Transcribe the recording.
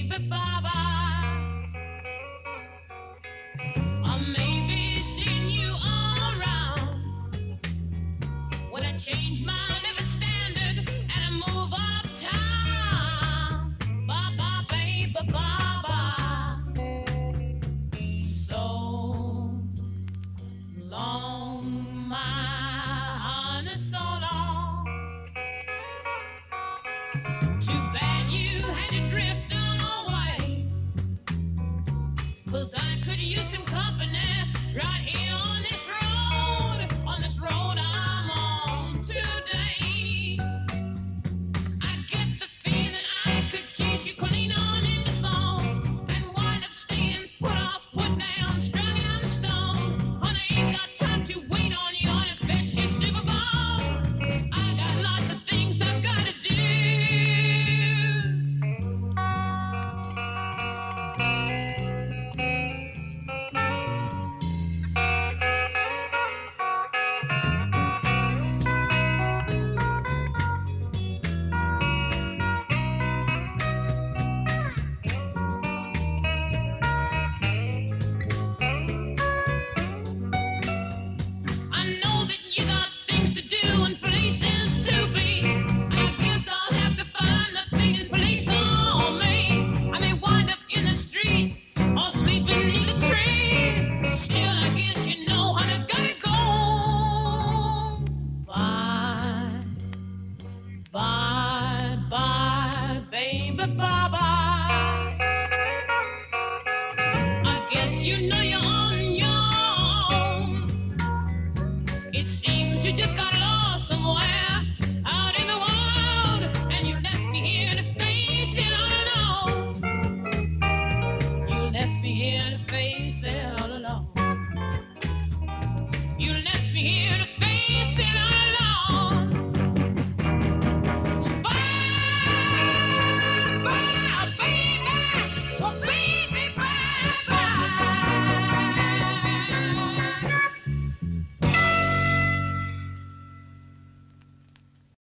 baby, baba. I may be seeing you all around when I change my living standard and I move uptown. Baba, baby, baba. So long, my honey, so long. Too bad you had to drift away, 'cause I could use some company right here.